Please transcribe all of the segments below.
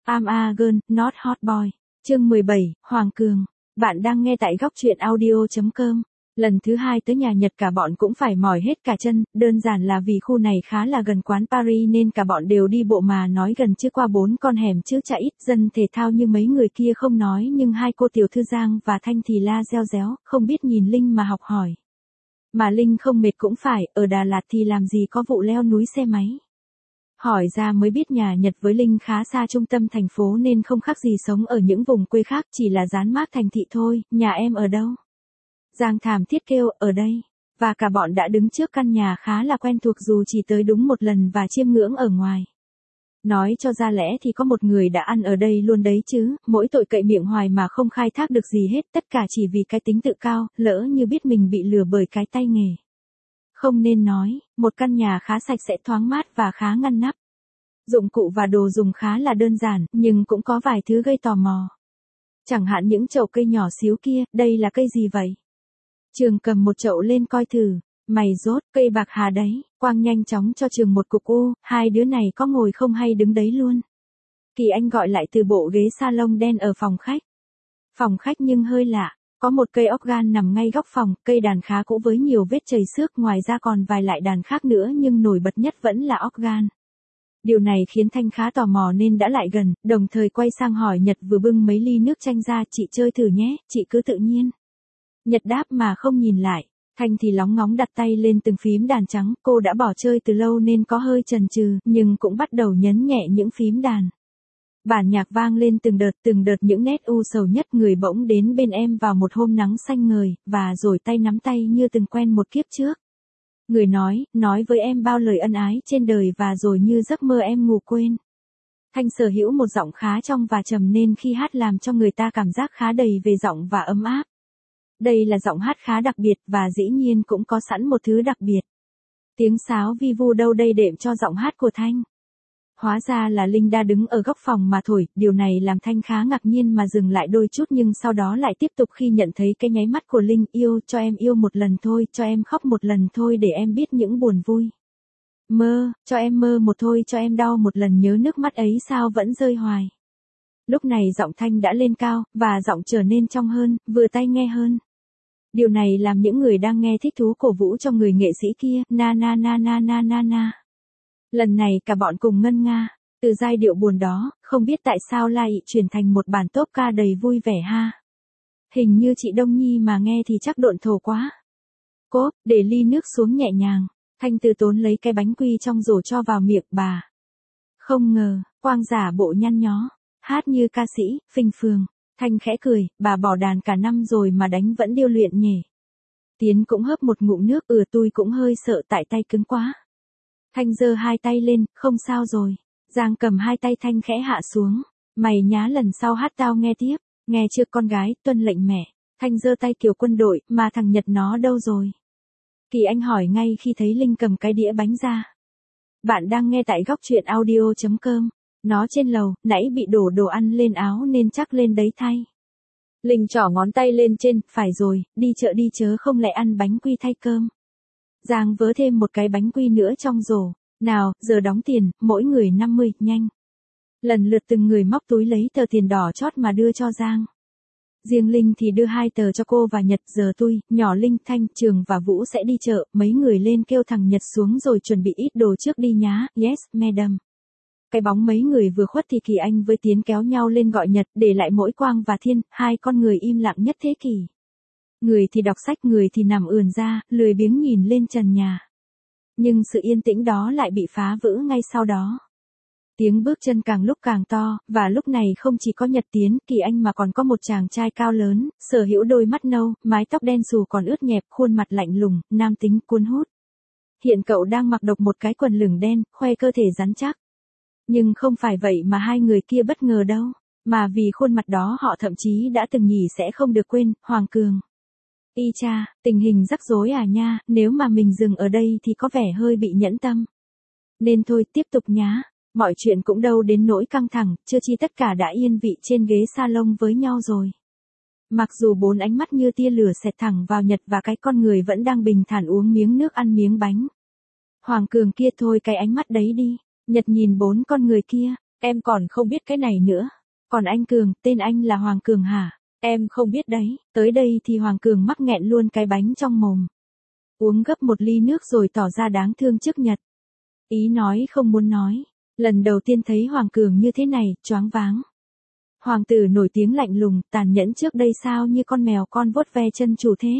I'm a girl, not hot boy. Chương 17, Hoàng Cường. Bạn đang nghe tại góc truyện audio.com. Lần thứ 2 tới nhà Nhật cả bọn cũng phải mỏi hết cả chân, đơn giản là vì khu này khá là gần quán Paris nên cả bọn đều đi bộ mà nói gần chứ qua 4 con hẻm chứ chả ít dân thể thao như mấy người kia không nói nhưng hai cô tiểu thư Giang và Thanh thì la reo réo, không biết nhìn Linh mà học hỏi. Mà Linh không mệt cũng phải, ở Đà Lạt thì làm gì có vụ leo núi xe máy. Hỏi ra mới biết nhà Nhật với Linh khá xa trung tâm thành phố nên không khác gì sống ở những vùng quê khác, chỉ là dán mác thành thị thôi. Nhà em ở đâu? Giang thảm thiết kêu, ở đây. Và cả bọn đã đứng trước căn nhà khá là quen thuộc dù chỉ tới đúng một lần và chiêm ngưỡng ở ngoài. Nói cho ra lẽ thì có một người đã ăn ở đây luôn đấy chứ, mỗi tội cậy miệng hoài mà không khai thác được gì hết, tất cả chỉ vì cái tính tự cao, lỡ như biết mình bị lừa bởi cái tay nghề. Không nên nói, một căn nhà khá sạch sẽ thoáng mát và khá ngăn nắp. Dụng cụ và đồ dùng khá là đơn giản, nhưng cũng có vài thứ gây tò mò. Chẳng hạn những chậu cây nhỏ xíu kia, đây là cây gì vậy? Trường cầm một chậu lên coi thử, mày dốt, cây bạc hà đấy, Quang nhanh chóng cho Trường một cục u, hai đứa này có ngồi không hay đứng đấy luôn. Kỳ Anh gọi lại từ bộ ghế salon đen ở phòng khách. Phòng khách nhưng hơi lạ. Có một cây organ nằm ngay góc phòng, cây đàn khá cũ với nhiều vết chày xước, ngoài ra còn vài loại đàn khác nữa nhưng nổi bật nhất vẫn là organ. Điều này khiến Thanh khá tò mò nên đã lại gần, đồng thời quay sang hỏi Nhật vừa bưng mấy ly nước chanh ra, chị chơi thử nhé, chị cứ tự nhiên. Nhật đáp mà không nhìn lại, Thanh thì lóng ngóng đặt tay lên từng phím đàn trắng, cô đã bỏ chơi từ lâu nên có hơi chần chừ, nhưng cũng bắt đầu nhấn nhẹ những phím đàn. Bản nhạc vang lên từng đợt những nét u sầu nhất, người bỗng đến bên em vào một hôm nắng xanh ngời, và rồi tay nắm tay như từng quen một kiếp trước. Người nói với em bao lời ân ái trên đời và rồi như giấc mơ em ngủ quên. Thanh sở hữu một giọng khá trong và trầm nên khi hát làm cho người ta cảm giác khá đầy về giọng và ấm áp. Đây là giọng hát khá đặc biệt và dĩ nhiên cũng có sẵn một thứ đặc biệt. Tiếng sáo vi vu đâu đây đệm cho giọng hát của Thanh. Hóa ra là Linh đã đứng ở góc phòng mà thổi, điều này làm Thanh khá ngạc nhiên mà dừng lại đôi chút nhưng sau đó lại tiếp tục khi nhận thấy cái nháy mắt của Linh. Yêu, cho em yêu một lần thôi, cho em khóc một lần thôi để em biết những buồn vui. Mơ, cho em mơ một thôi, cho em đau một lần nhớ nước mắt ấy sao vẫn rơi hoài. Lúc này giọng Thanh đã lên cao, và giọng trở nên trong hơn, vừa tai nghe hơn. Điều này làm những người đang nghe thích thú cổ vũ cho người nghệ sĩ kia, na na na na na na na. Lần này cả bọn cùng ngân nga, từ giai điệu buồn đó, không biết tại sao lại chuyển thành một bản tốp ca đầy vui vẻ ha. Hình như chị Đông Nhi mà nghe thì chắc độn thổ quá. Cốp, để ly nước xuống nhẹ nhàng, Thanh từ tốn lấy cái bánh quy trong rổ cho vào miệng bà. Không ngờ, Quang giả bộ nhăn nhó, hát như ca sĩ, phình phường. Thanh khẽ cười, bà bỏ đàn cả năm rồi mà đánh vẫn điêu luyện nhỉ. Tiến cũng hớp một ngụm nước, tôi cũng hơi sợ tại tay cứng quá. Thanh giơ hai tay lên, không sao rồi. Giang cầm hai tay Thanh khẽ hạ xuống. Mày nhá lần sau hát tao nghe tiếp. Nghe chưa con gái, tuân lệnh mẹ. Thanh giơ tay kiểu quân đội, mà thằng Nhật nó đâu rồi? Kỳ Anh hỏi ngay khi thấy Linh cầm cái đĩa bánh ra. Bạn đang nghe tại góc truyện audio.com. Nó trên lầu, nãy bị đổ đồ ăn lên áo nên chắc lên đấy thay. Linh trỏ ngón tay lên trên, phải rồi, đi chợ đi chớ không lại ăn bánh quy thay cơm. Giang vớ thêm một cái bánh quy nữa trong rổ. Nào, giờ đóng tiền, mỗi người 50, nhanh. Lần lượt từng người móc túi lấy tờ tiền đỏ chót mà đưa cho Giang. Riêng Linh thì đưa 2 tờ cho cô và Nhật. Giờ tôi, nhỏ Linh, Thanh, Trường và Vũ sẽ đi chợ, mấy người lên kêu thằng Nhật xuống rồi chuẩn bị ít đồ trước đi nhá. Yes, madam. Cái bóng mấy người vừa khuất thì Kỳ Anh với Tiến kéo nhau lên gọi Nhật, để lại mỗi Quang và Thiên, hai con người im lặng nhất thế kỷ. Người thì đọc sách, người thì nằm ườn ra, lười biếng nhìn lên trần nhà. Nhưng sự yên tĩnh đó lại bị phá vỡ ngay sau đó. Tiếng bước chân càng lúc càng to, và lúc này không chỉ có Nhật, Tiến, Kỳ Anh mà còn có một chàng trai cao lớn, sở hữu đôi mắt nâu, mái tóc đen xù còn ướt nhẹp, khuôn mặt lạnh lùng, nam tính cuốn hút. Hiện cậu đang mặc độc một cái quần lửng đen, khoe cơ thể rắn chắc. Nhưng không phải vậy mà hai người kia bất ngờ đâu, mà vì khuôn mặt đó họ thậm chí đã từng nhỉ sẽ không được quên, Hoàng Cường. Y cha, tình hình rắc rối à nha, nếu mà mình dừng ở đây thì có vẻ hơi bị nhẫn tâm. Nên thôi tiếp tục nhá, mọi chuyện cũng đâu đến nỗi căng thẳng, chưa chi tất cả đã yên vị trên ghế salon với nhau rồi. Mặc dù 4 ánh mắt như tia lửa xẹt thẳng vào Nhật và cái con người vẫn đang bình thản uống miếng nước ăn miếng bánh. Hoàng Cường kia thôi cái ánh mắt đấy đi. Nhật nhìn 4 con người kia, Em còn không biết cái này nữa. Còn anh Cường, tên anh là Hoàng Cường hả? Em không biết đấy. Tới đây thì Hoàng Cường mắc nghẹn luôn cái bánh trong mồm. Uống gấp một ly nước rồi tỏ ra đáng thương trước Nhật. Ý nói không muốn nói. Lần đầu tiên thấy Hoàng Cường như thế này, choáng váng. Hoàng tử nổi tiếng lạnh lùng, tàn nhẫn trước đây sao như con mèo con vuốt ve chân chủ thế.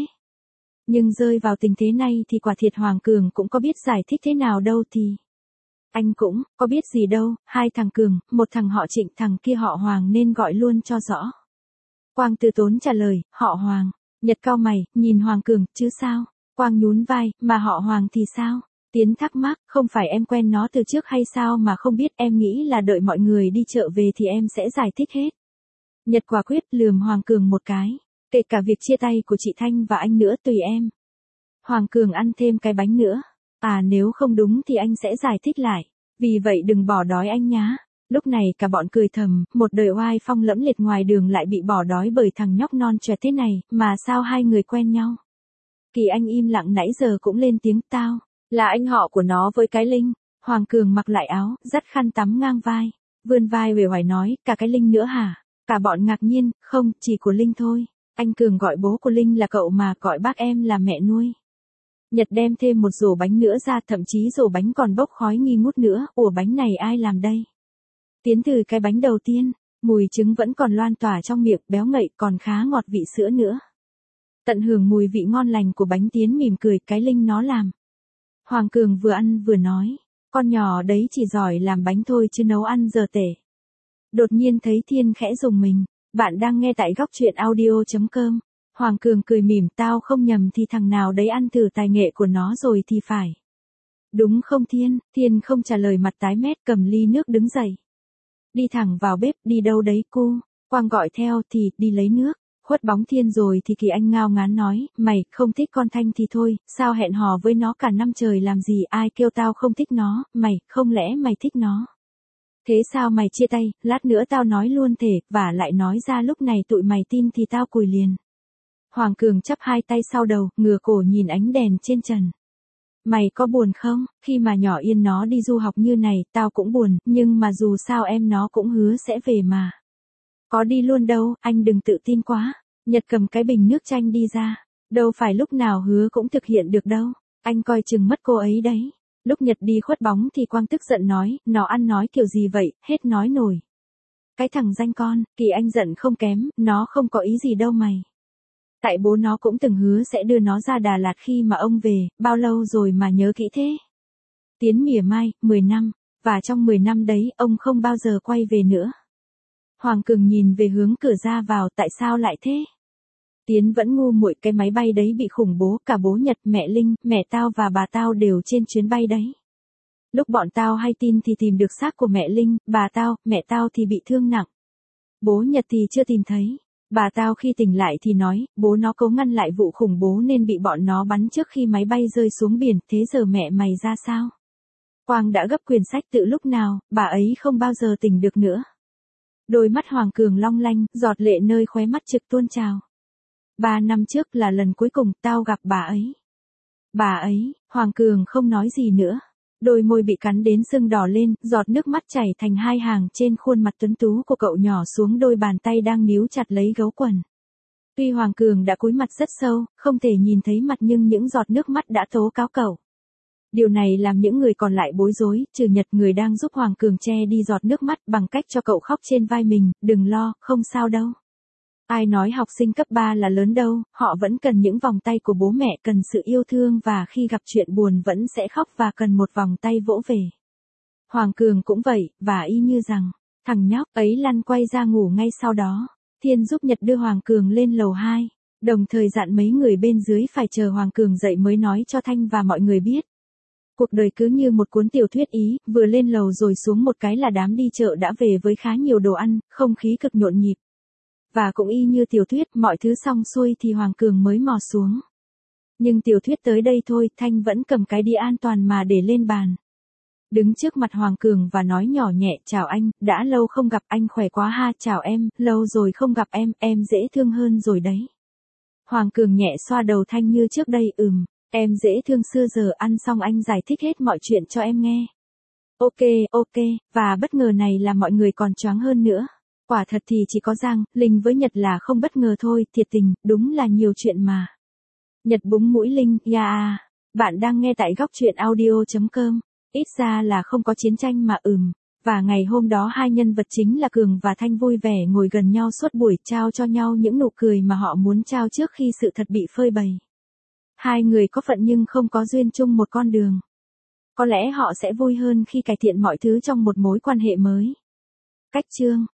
Nhưng rơi vào tình thế này thì quả thiệt Hoàng Cường cũng có biết giải thích thế nào đâu thì. Anh cũng, có biết gì đâu, hai thằng Cường, một thằng họ Trịnh thằng kia họ Hoàng nên gọi luôn cho rõ. Quang từ tốn trả lời, họ Hoàng. Nhật cau mày, nhìn Hoàng Cường, chứ sao? Quang nhún vai, mà họ Hoàng thì sao? Tiến thắc mắc, không phải em quen nó từ trước hay sao mà không biết, em nghĩ là đợi mọi người đi chợ về thì em sẽ giải thích hết. Nhật quả quyết lườm Hoàng Cường một cái, kể cả việc chia tay của chị Thanh và anh nữa tùy em. Hoàng Cường ăn thêm cái bánh nữa. À nếu không đúng thì anh sẽ giải thích lại. Vì vậy đừng bỏ đói anh nhá. Lúc này cả bọn cười thầm, một đời oai phong lẫm liệt ngoài đường lại bị bỏ đói bởi thằng nhóc non trẻ thế này, mà sao hai người quen nhau. Kỳ Anh im lặng nãy giờ cũng lên tiếng tao, là anh họ của nó với cái Linh. Hoàng Cường mặc lại áo, dắt khăn tắm ngang vai, vươn vai uể oải nói, cả cái Linh nữa hả? Cả bọn ngạc nhiên, không, chỉ của Linh thôi. Anh Cường gọi bố của Linh là cậu mà gọi bác em là mẹ nuôi. Nhật đem thêm một rổ bánh nữa ra, thậm chí rổ bánh còn bốc khói nghi ngút nữa, ủa bánh này ai làm đây? Tiến từ cái bánh đầu tiên, mùi trứng vẫn còn loan tỏa trong miệng, béo ngậy còn khá ngọt vị sữa nữa. Tận hưởng mùi vị ngon lành của bánh, Tiến mỉm cười, cái Linh nó làm. Hoàng Cường vừa ăn vừa nói, con nhỏ đấy chỉ giỏi làm bánh thôi chứ nấu ăn giờ tể. Đột nhiên thấy Thiên khẽ rùng mình, bạn đang nghe tại góc truyện audio.com. Hoàng Cường cười mỉm, tao không nhầm thì thằng nào đấy ăn thử tài nghệ của nó rồi thì phải. Đúng không Thiên? Thiên không trả lời, mặt tái mét, cầm ly nước đứng dậy. Đi thẳng vào bếp, đi đâu đấy cô? Quang gọi theo, thì, đi lấy nước. Khuất bóng Thiên rồi thì Kỳ Anh ngao ngán nói, mày không thích con Thanh thì thôi, sao hẹn hò với nó cả năm trời làm gì, ai kêu tao không thích nó, mày, không lẽ mày thích nó? Thế sao mày chia tay, lát nữa tao nói luôn thể, và lại nói ra lúc này tụi mày tin thì tao cùi liền. Hoàng Cường chắp hai tay sau đầu, ngửa cổ nhìn ánh đèn trên trần. Mày có buồn không? Khi mà nhỏ Yên nó đi du học như này, tao cũng buồn, nhưng mà dù sao em nó cũng hứa sẽ về mà. Có đi luôn đâu, anh đừng tự tin quá. Nhật cầm cái bình nước chanh đi ra. Đâu phải lúc nào hứa cũng thực hiện được đâu. Anh coi chừng mất cô ấy đấy. Lúc Nhật đi khuất bóng thì Quang tức giận nói, nó ăn nói kiểu gì vậy, hết nói nổi. Cái thằng danh con, Kỳ Anh giận không kém, nó không có ý gì đâu mày. Tại bố nó cũng từng hứa sẽ đưa nó ra Đà Lạt khi mà ông về, bao lâu rồi mà nhớ kỹ thế. Tiến mỉa mai, 10 năm, và trong 10 năm đấy ông không bao giờ quay về nữa. Hoàng Cường nhìn về hướng cửa ra vào, tại sao lại thế? Tiến vẫn ngu muội, cái máy bay đấy bị khủng bố, cả bố Nhật, mẹ Linh, mẹ tao và bà tao đều trên chuyến bay đấy. Lúc bọn tao hay tin thì tìm được xác của mẹ Linh, bà tao, mẹ tao thì bị thương nặng. Bố Nhật thì chưa tìm thấy. Bà tao khi tỉnh lại thì nói, bố nó cố ngăn lại vụ khủng bố nên bị bọn nó bắn trước khi máy bay rơi xuống biển, thế giờ mẹ mày ra sao? Quang đã gấp quyển sách từ lúc nào, bà ấy không bao giờ tỉnh được nữa. Đôi mắt Hoàng Cường long lanh, giọt lệ nơi khóe mắt trực tuôn trào. 3 năm trước là lần cuối cùng tao gặp bà ấy. Bà ấy, Hoàng Cường không nói gì nữa. Đôi môi bị cắn đến sưng đỏ lên, giọt nước mắt chảy thành hai hàng trên khuôn mặt tuấn tú của cậu nhỏ xuống đôi bàn tay đang níu chặt lấy gấu quần. Tuy Hoàng Cường đã cúi mặt rất sâu, không thể nhìn thấy mặt nhưng những giọt nước mắt đã tố cáo cậu. Điều này làm những người còn lại bối rối, trừ Nhật người đang giúp Hoàng Cường che đi giọt nước mắt bằng cách cho cậu khóc trên vai mình, đừng lo, không sao đâu. Ai nói học sinh cấp 3 là lớn đâu, họ vẫn cần những vòng tay của bố mẹ, cần sự yêu thương và khi gặp chuyện buồn vẫn sẽ khóc và cần một vòng tay vỗ về. Hoàng Cường cũng vậy, và y như rằng, thằng nhóc ấy lăn quay ra ngủ ngay sau đó. Thiên giúp Nhật đưa Hoàng Cường lên lầu 2, đồng thời dặn mấy người bên dưới phải chờ Hoàng Cường dậy mới nói cho Thanh và mọi người biết. Cuộc đời cứ như một cuốn tiểu thuyết Ý, vừa lên lầu rồi xuống một cái là đám đi chợ đã về với khá nhiều đồ ăn, không khí cực nhộn nhịp. Và cũng y như tiểu thuyết, mọi thứ xong xuôi thì Hoàng Cường mới mò xuống. Nhưng tiểu thuyết tới đây thôi, Thanh vẫn cầm cái đĩa an toàn mà để lên bàn. Đứng trước mặt Hoàng Cường và nói nhỏ nhẹ, chào anh, đã lâu không gặp, anh khỏe quá ha, chào em, lâu rồi không gặp em dễ thương hơn rồi đấy. Hoàng Cường nhẹ xoa đầu Thanh như trước đây, em dễ thương xưa giờ, ăn xong anh giải thích hết mọi chuyện cho em nghe. Ok, và bất ngờ này là mọi người còn choáng hơn nữa. Quả thật thì chỉ có Giang, Linh với Nhật là không bất ngờ thôi, thiệt tình, đúng là nhiều chuyện mà. Nhật búng mũi Linh, yeah. Bạn đang nghe tại góc truyện audio.com. Ít ra là không có chiến tranh mà Và ngày hôm đó hai nhân vật chính là Cường và Thanh vui vẻ ngồi gần nhau suốt buổi trao cho nhau những nụ cười mà họ muốn trao trước khi sự thật bị phơi bày. Hai người có phận nhưng không có duyên chung một con đường. Có lẽ họ sẽ vui hơn khi cải thiện mọi thứ trong một mối quan hệ mới. Cách chương